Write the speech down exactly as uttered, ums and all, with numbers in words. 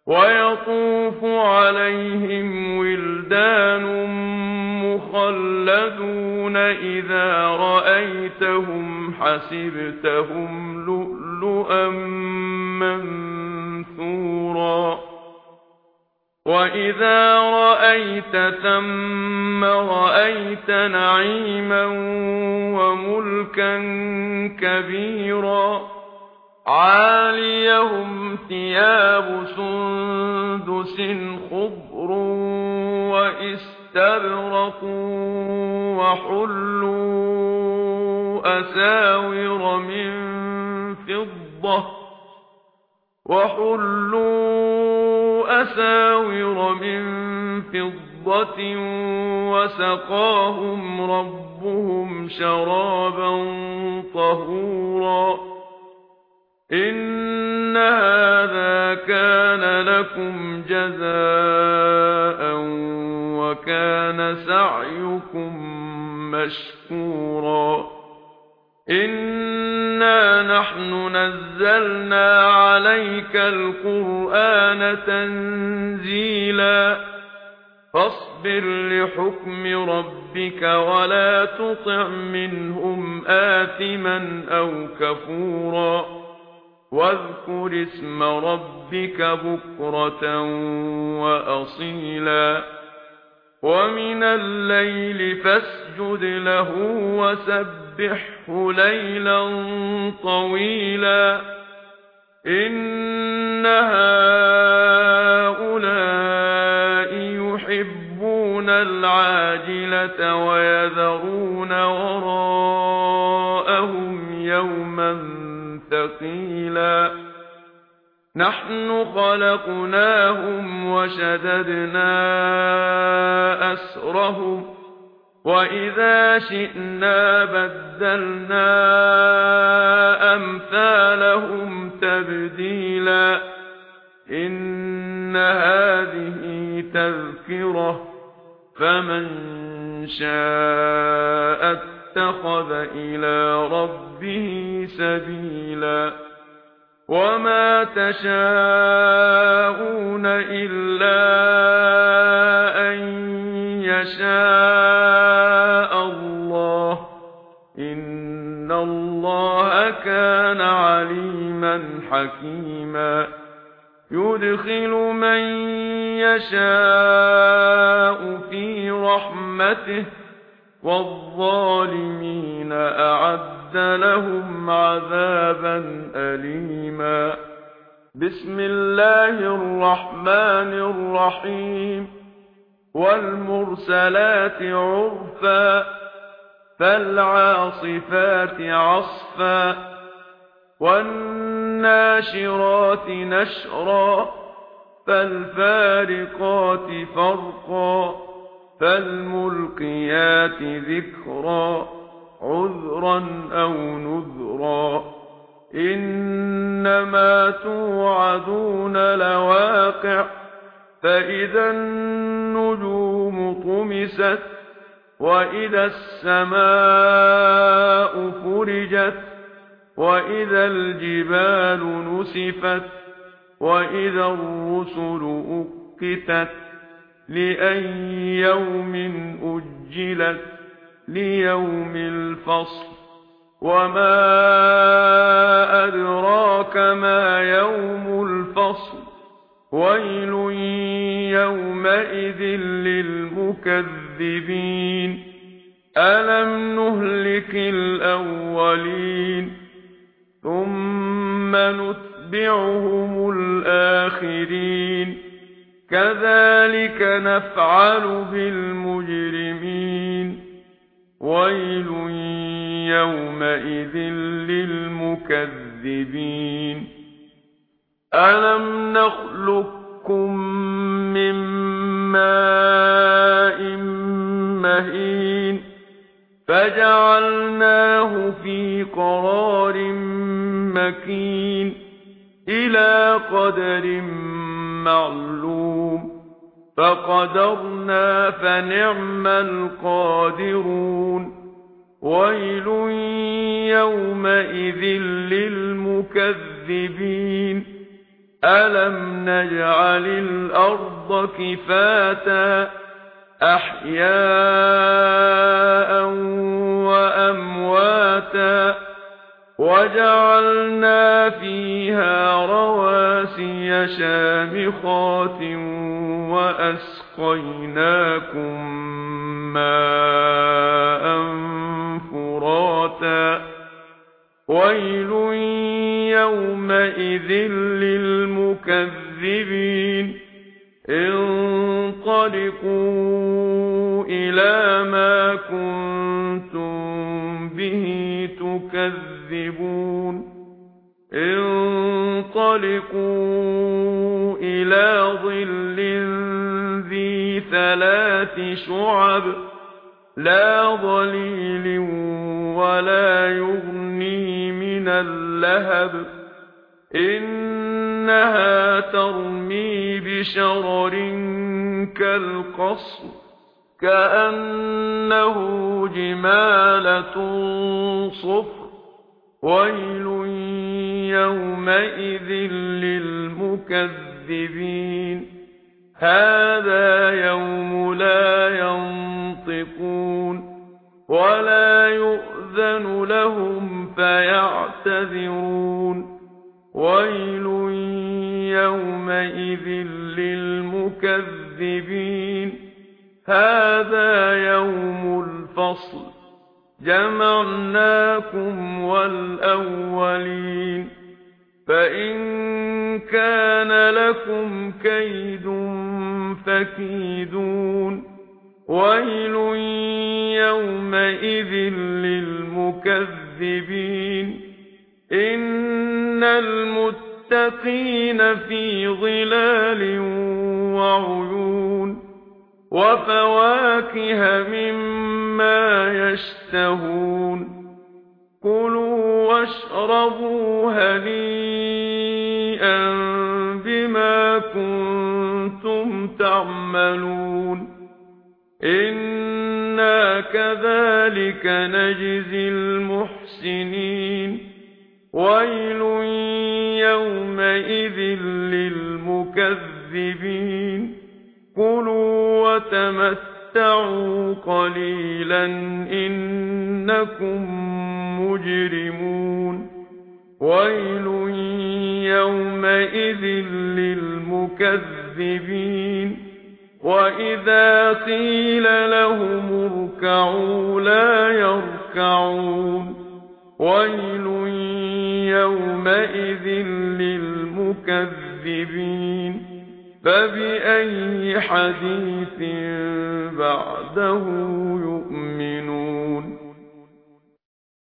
ويطوف عليهم ولدان مخلدون إذا رأيتهم حسبتهم لؤلؤا منثورا وإذا رأيت ثم رأيت نعيما وملكا كبيرا عاليهم ثياب سندس خضر واستبرق وحلوا أساور من فضة وحلوا أساور من فضة وسقاهم ربهم شرابا طهورا إن هذا كان لكم جزاء وكان سعيكم مشكورا إنا نحن نزلنا عليك القرآن تنزيلا فاصبر لحكم ربك ولا تطع منهم آثما أو كفورا واذكر اسم ربك بكرة وأصيلا ومن الليل فاسجد له وسبحه ليلا طويلا إن هؤلاء يحبون العاجلة ويذرون وراءهم يوما ثقيلا نحن خلقناهم وشددنا أسرهم وإذا شئنا بدلنا أمثالهم تبديلا إن هذه تذكرة فمن شاء اتخذ إلى ربه سبيلا وما تشاءون إلا أن يشاء الله إن الله كان عليما حكيما يدخل من يشاء في رحمته والظالمين أعد لهم عذابا أليما بسم الله الرحمن الرحيم والمرسلات عرفا فالعاصفات عصفا والناشرات نشرا فالفارقات فرقا فالملقيات ذكرا عذرا أو نذرا إنما توعدون لواقع فإذا النجوم طمست وإذا السماء فرجت وإذا الجبال نسفت وإذا الرسل أقتت لأي يوم أجلت ليوم الفصل وما أدراك ما يوم الفصل ويل يومئذ للمكذبين ألم نهلك الأولين ثم نتبعهم الآخرين كذلك نفعل بالمجرمين ويل يومئذ للمكذبين ألم نخلقكم من ماء مهين فجعلناه في قرار مكين إلى قدر معلوم فقدرنا فنعم القادرون ويل يومئذ للمكذبين أَلَمْ نَجْعَلِ الْأَرْضَ كِفَاتًا أَحْيَاءً وَأَمْوَاتًا وَجَعَلْنَا فِيهَا رَوَاسِيَ شَامِخَاتٍ وَأَسْقَيْنَاكُم مَّاءً فُرَاتًا وَيْلٌ يَوْمَئِذٍ لِّلْمُكَذِّبِينَ انطَلِقُوا إِلَى مَا كُنتُم بِهِ تُكَذِّبُونَ انطَلِقُوا إِلَى ظِلٍّ ذِي ثَلَاثِ شُعَبٍ لَا ظَلِيلٍ وَلَا يُغْنِي مِنَ اللَّهَبِ إِنَّهَا تَرْمِي بِشَرَرٍ كَالْقَصْرِ كَأَنَّهُ جِمَالَتٌ صُفْرٌ وَيْلٌ يَوْمَئِذٍ لِّلْمُكَذِّبِينَ هَذَا يَوْمُ لَا يَنطِقُونَ وَلَا يُؤْذَنُ لَهُمْ فَيَعْتَذِرُونَ وَيْلٌ يَوْمَئِذٍ لِّلْمُكَذِّبِينَ هَذَا يَوْمُ الْفَصْلِ جَمَعْنَاكُمْ وَالْأَوَّلِينَ فَإِن كَانَ لَكُمْ كَيْدٌ فَكِيدُونِ وَيْلٌ يَوْمَئِذٍ لِّلْمُكَذِّبِينَ إِنَّ الْمُتَّقِينَ فِي ظِلَالٍ وَعُيُونٍ وَفَوَاكِهَ مِمَّا يَشْتَهُونَ كُلُوا وَاشْرَبُوا هَنِيئًا بِمَا كُنتُمْ تَعْمَلُونَ إِنَّا كَذَلِكَ نَجْزِي الْمُحْسِنِينَ وَيْلٌ يَوْمَئِذٍ لِّلْمُكَذِّبِينَ كُلُوا وَتَمَتَّعُوا قَلِيلًا إِنَّكُمْ مُجْرِمُونَ وَيْلٌ يَوْمَئِذٍ لِّلْمُكَذِّبِينَ وَإِذَا قِيلَ لَهُمُ ارْكَعُوا لَا يَرْكَعُونَ وَيْلٌ يَوْمَئِذٍ لِّلْمُكَذِّبِينَ فَبِأَيِّ حَدِيثٍ بَعْدَهُ